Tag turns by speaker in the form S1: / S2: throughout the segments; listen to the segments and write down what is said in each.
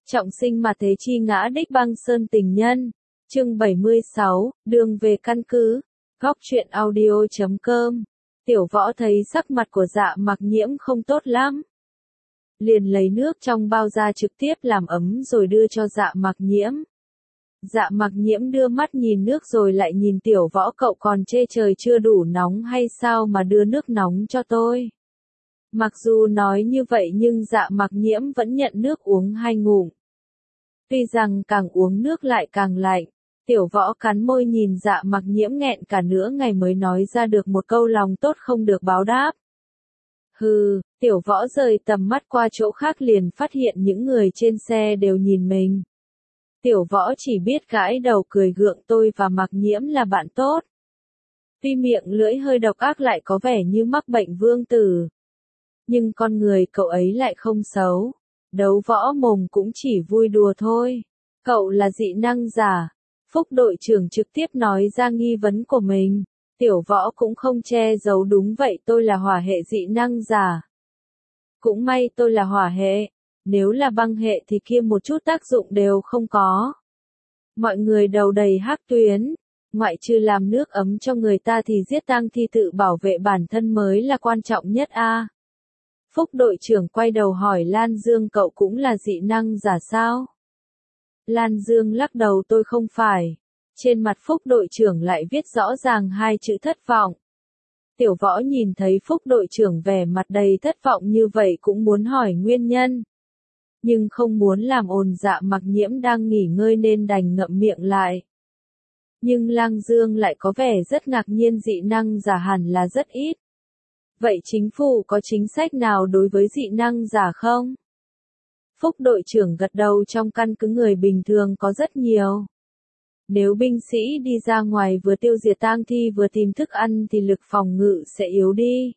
S1: Trọng sinh mà thế chi ngã đích băng sơn tình nhân. Chương 76, đường về căn cứ. Góc truyện audio.com. Tiểu Võ thấy sắc mặt của Dạ Mặc Nhiễm không tốt lắm. Liền lấy nước trong bao ra trực tiếp làm ấm rồi đưa cho Dạ Mặc Nhiễm. Dạ Mặc Nhiễm đưa mắt nhìn nước rồi lại nhìn Tiểu Võ, cậu còn chê trời chưa đủ nóng hay sao mà đưa nước nóng cho tôi. Mặc dù nói như vậy nhưng Dạ Mặc Nhiễm vẫn nhận nước uống 2 ngụm. Tuy rằng càng uống nước lại càng lạnh, Tiểu Võ cắn môi nhìn Dạ Mặc Nhiễm nghẹn cả nửa ngày mới nói ra được một câu lòng tốt không được báo đáp. Hừ, Tiểu Võ rời tầm mắt qua chỗ khác liền phát hiện những người trên xe đều nhìn mình. Tiểu Võ chỉ biết gãi đầu cười gượng, tôi và Mặc Nhiễm là bạn tốt. Tuy miệng lưỡi hơi độc ác lại có vẻ như mắc bệnh vương tử. Nhưng con người cậu ấy lại không xấu. Đấu võ mồm cũng chỉ vui đùa thôi. Cậu là dị năng giả. Phúc đội trưởng trực tiếp nói ra nghi vấn của mình. Tiểu Võ cũng không che giấu, đúng vậy, tôi là hỏa hệ dị năng giả. Cũng may tôi là hỏa hệ. Nếu là băng hệ thì kia một chút tác dụng đều không có. Mọi người đầu đầy hắc tuyến. Ngoại trừ làm nước ấm cho người ta thì giết tang thi tự bảo vệ bản thân mới là quan trọng nhất a. Phúc đội trưởng quay đầu hỏi Lan Dương, cậu cũng là dị năng giả sao? Lan Dương lắc đầu, tôi không phải. Trên mặt Phúc đội trưởng lại viết rõ ràng 2 chữ thất vọng. Tiểu Võ nhìn thấy Phúc đội trưởng vẻ mặt đầy thất vọng như vậy cũng muốn hỏi nguyên nhân. Nhưng không muốn làm ồn, Dạ Mặc Nhiễm đang nghỉ ngơi nên đành ngậm miệng lại. Nhưng Lan Dương lại có vẻ rất ngạc nhiên, dị năng giả hẳn là rất ít. Vậy chính phủ có chính sách nào đối với dị năng giả không? Phúc đội trưởng gật đầu, trong căn cứ người bình thường có rất nhiều. Nếu binh sĩ đi ra ngoài vừa tiêu diệt tang thi vừa tìm thức ăn thì lực phòng ngự sẽ yếu đi.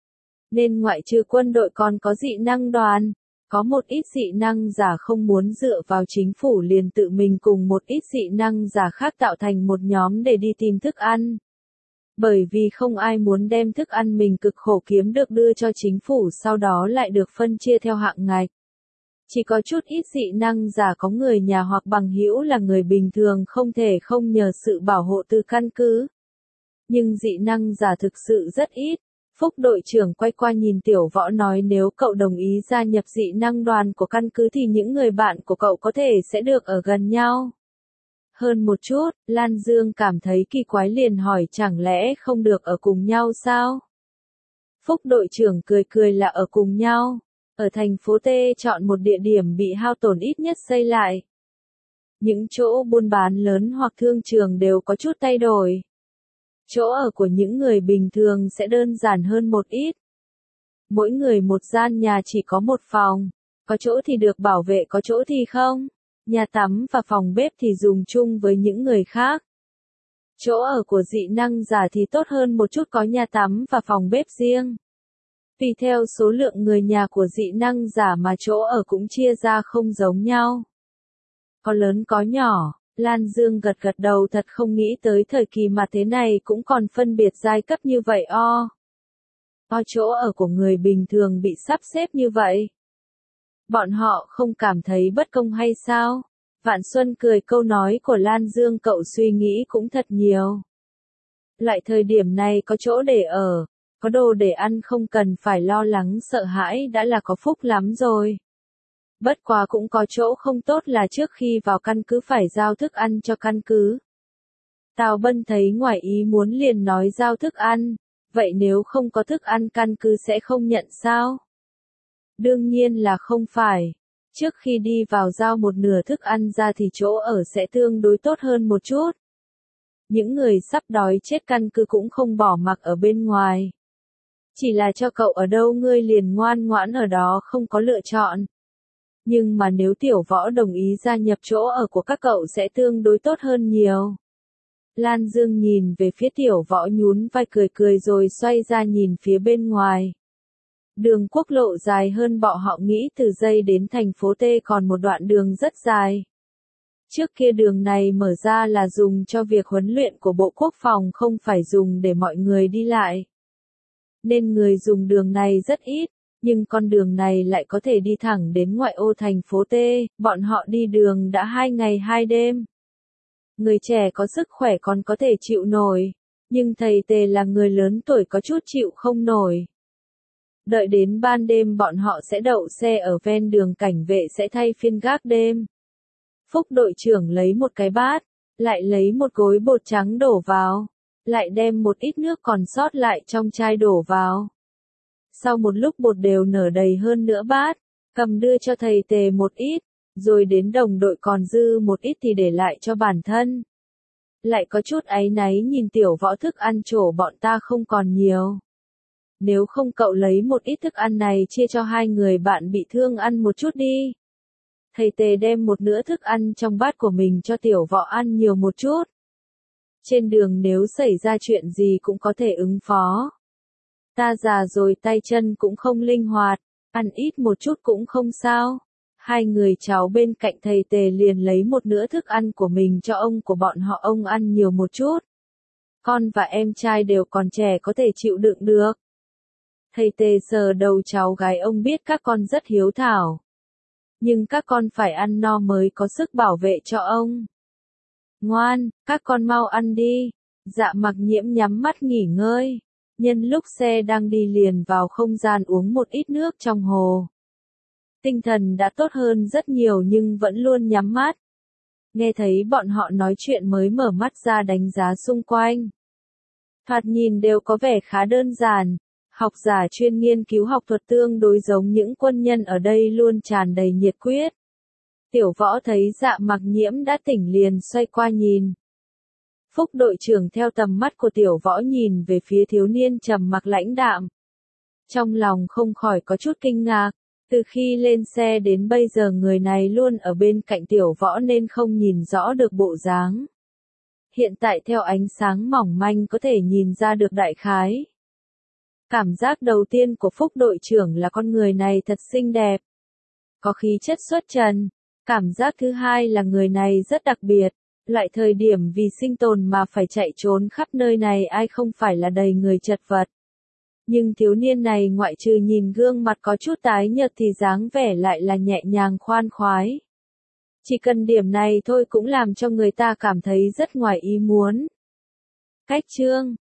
S1: Nên ngoại trừ quân đội còn có dị năng đoàn. Có một ít dị năng giả không muốn dựa vào chính phủ liền tự mình cùng một ít dị năng giả khác tạo thành một nhóm để đi tìm thức ăn. Bởi vì không ai muốn đem thức ăn mình cực khổ kiếm được đưa cho chính phủ sau đó lại được phân chia theo hạng ngạch. Chỉ có chút ít dị năng giả có người nhà hoặc bằng hữu là người bình thường không thể không nhờ sự bảo hộ từ căn cứ. Nhưng dị năng giả thực sự rất ít. Phúc đội trưởng quay qua nhìn Tiểu Võ nói, nếu cậu đồng ý gia nhập dị năng đoàn của căn cứ thì những người bạn của cậu có thể sẽ được ở gần nhau. Hơn một chút, Lan Dương cảm thấy kỳ quái liền hỏi, chẳng lẽ không được ở cùng nhau sao? Phúc đội trưởng cười cười, là ở cùng nhau. Ở thành phố T chọn một địa điểm bị hao tổn ít nhất xây lại. Những chỗ buôn bán lớn hoặc thương trường đều có chút thay đổi. Chỗ ở của những người bình thường sẽ đơn giản hơn một ít. Mỗi người một gian nhà chỉ có một phòng. Có chỗ thì được bảo vệ, có chỗ thì không. Nhà tắm và phòng bếp thì dùng chung với những người khác. Chỗ ở của dị năng giả thì tốt hơn một chút, có nhà tắm và phòng bếp riêng. Tùy theo số lượng người nhà của dị năng giả mà chỗ ở cũng chia ra không giống nhau. Có lớn có nhỏ. Lan Dương gật gật đầu, thật không nghĩ tới thời kỳ mà thế này cũng còn phân biệt giai cấp như vậy o. Chỗ ở của người bình thường bị sắp xếp như vậy. Bọn họ không cảm thấy bất công hay sao? Vạn Xuân cười câu nói của Lan Dương, cậu suy nghĩ cũng thật nhiều. Loại thời điểm này có chỗ để ở, có đồ để ăn, không cần phải lo lắng sợ hãi đã là có phúc lắm rồi. Bất quá cũng có chỗ không tốt là trước khi vào căn cứ phải giao thức ăn cho căn cứ. Tào Bân thấy ngoài ý muốn liền nói giao thức ăn, vậy nếu không có thức ăn căn cứ sẽ không nhận sao? Đương nhiên là không phải. Trước khi đi vào giao một nửa thức ăn ra thì chỗ ở sẽ tương đối tốt hơn một chút. Những người sắp đói chết căn cứ cũng không bỏ mặc ở bên ngoài. Chỉ là cho cậu ở đâu ngươi liền ngoan ngoãn ở đó, không có lựa chọn. Nhưng mà nếu Tiểu Võ đồng ý gia nhập, chỗ ở của các cậu sẽ tương đối tốt hơn nhiều. Lan Dương nhìn về phía Tiểu Võ nhún vai cười cười rồi xoay ra nhìn phía bên ngoài. Đường quốc lộ dài hơn bọn họ nghĩ, từ dây đến thành phố T còn một đoạn đường rất dài. Trước kia đường này mở ra là dùng cho việc huấn luyện của Bộ Quốc phòng, không phải dùng để mọi người đi lại. Nên người dùng đường này rất ít. nhưng con đường này lại có thể đi thẳng đến ngoại ô thành phố T, bọn họ đi đường đã 2 ngày 2 đêm. Người trẻ có sức khỏe còn có thể chịu nổi, nhưng thầy Tề là người lớn tuổi có chút chịu không nổi. Đợi đến ban đêm bọn họ sẽ đậu xe ở ven đường, cảnh vệ sẽ thay phiên gác đêm. Phúc đội trưởng lấy một cái bát, lại lấy một gối bột trắng đổ vào, lại đem một ít nước còn sót lại trong chai đổ vào. Sau một lúc bột đều nở đầy hơn nữa bát, cầm đưa cho thầy Tề một ít, rồi đến đồng đội còn dư một ít thì để lại cho bản thân. Lại có chút áy náy nhìn Tiểu Võ, thức ăn chỗ bọn ta không còn nhiều. Nếu không cậu lấy một ít thức ăn này chia cho 2 người bạn bị thương ăn một chút đi. Thầy Tề đem một nửa thức ăn trong bát của mình cho Tiểu Võ ăn nhiều một chút. Trên đường nếu xảy ra chuyện gì cũng có thể ứng phó. Ta già rồi tay chân cũng không linh hoạt, ăn ít một chút cũng không sao. 2 người cháu bên cạnh thầy Tề liền lấy một nửa thức ăn của mình cho ông của bọn họ, ông ăn nhiều một chút. Con và em trai đều còn trẻ có thể chịu đựng được. Thầy Tề sờ đầu cháu gái, ông biết các con rất hiếu thảo. Nhưng các con phải ăn no mới có sức bảo vệ cho ông. Ngoan, các con mau ăn đi. Dạ Mặc Nhiễm nhắm mắt nghỉ ngơi. Nhân lúc xe đang đi liền vào không gian uống một ít nước trong hồ. Tinh thần đã tốt hơn rất nhiều nhưng vẫn luôn nhắm mắt. Nghe thấy bọn họ nói chuyện mới mở mắt ra đánh giá xung quanh. Thoạt nhìn đều có vẻ khá đơn giản. Học giả chuyên nghiên cứu học thuật tương đối giống những quân nhân ở đây, luôn tràn đầy nhiệt quyết. Tiểu Võ thấy Dạ Mặc Nhiễm đã tỉnh liền xoay qua nhìn. Phúc đội trưởng theo tầm mắt của Tiểu Võ nhìn về phía thiếu niên trầm mặc lãnh đạm. Trong lòng không khỏi có chút kinh ngạc, từ khi lên xe đến bây giờ người này luôn ở bên cạnh Tiểu Võ nên không nhìn rõ được bộ dáng. Hiện tại theo ánh sáng mỏng manh có thể nhìn ra được đại khái. Cảm giác đầu tiên của Phúc đội trưởng là con người này thật xinh đẹp, có khí chất xuất trần. Cảm giác thứ hai là người này rất đặc biệt, loại thời điểm vì sinh tồn mà phải chạy trốn khắp nơi này ai không phải là đầy người chật vật. Nhưng thiếu niên này ngoại trừ nhìn gương mặt có chút tái nhợt thì dáng vẻ lại là nhẹ nhàng khoan khoái. Chỉ cần điểm này thôi cũng làm cho người ta cảm thấy rất ngoài ý muốn. Cách chương